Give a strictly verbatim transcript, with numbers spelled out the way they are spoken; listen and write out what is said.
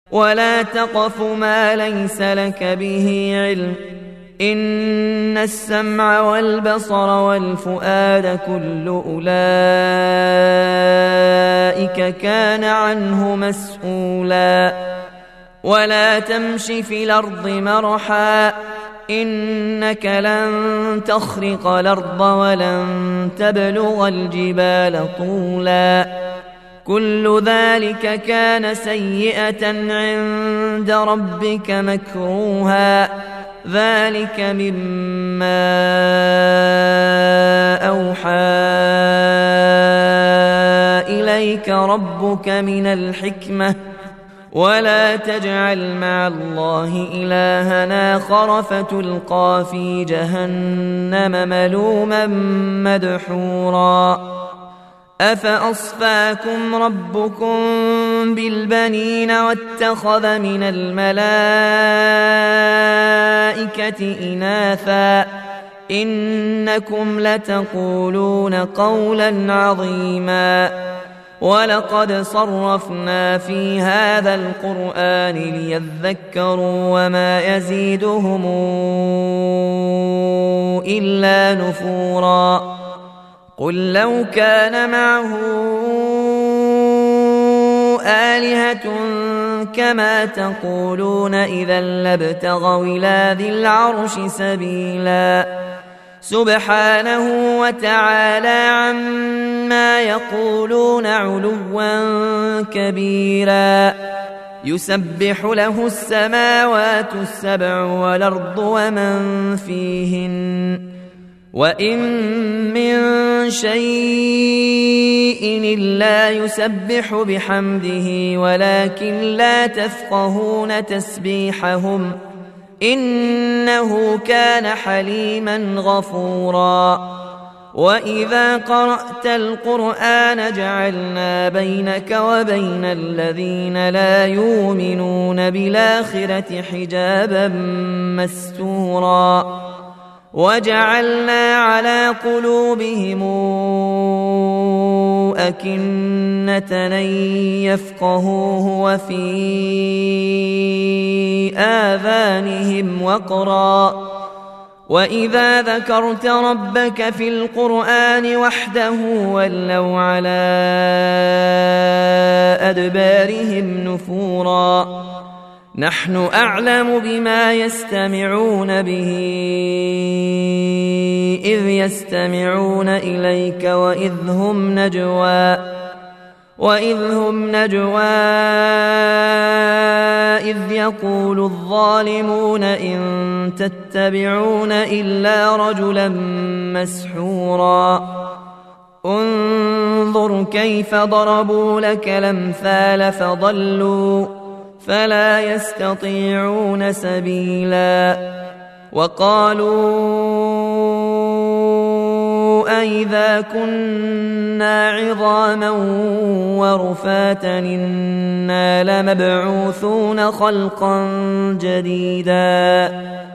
ولا تقف ما ليس لك به علم، إن السمع والبصر والفؤاد كل أولئك كان عنه مسؤولا. ولا تمش في الأرض مرحا، إنك لن تخرق الأرض ولن تبلغ الجبال طولا. كل ذلك كان سيئة عند ربك مكروها. ذلك مما أوحى إليك ربك من الحكمة. ولا تجعل مع الله إلها آخر فتلقى في جهنم ملوما مدحورا. أفأصفاكم ربكم بالبنين واتخذ من الملائكة إناثا إنكم لتقولون قولا عظيما. ولقد صرفنا في هذا القرآن ليذكروا وما يزيدهم إلا نفورا. قل لو كان معه آلهة كما تقولون إذا لابتغوا إلى ذي العرش سبيلا. سبحانه وتعالى عما يقولون علوا كبيرا. يسبح له السماوات السبع والأرض ومن فيهن وإن من شيء إلا يسبح بحمده ولكن لا تفقهون تسبيحهم إنه كان حليما غفورا. وإذا قرأت القرآن جعلنا بينك وبين الذين لا يؤمنون بالآخرة حجابا مستورا. وجعلنا على قلوبهم أكنة أن يفقهوه وفي آذانهم وقرا. وإذا ذكرت ربك في القرآن وحده ولوا على أدبارهم نفورا. نحن أعلم بما يستمعون به إذ يستمعون إليك وإذ هم نجوى وإذ هم نجوى إذ يقول الظالمون إن تتبعون إلا رجلا مسحورا. انظر كيف ضربوا لك الأمثال فضلوا فلا يستطيعون سبيلا. وقالوا أئذا كنا عظاما ورفاتا إنا لمبعوثون خلقا جديدا.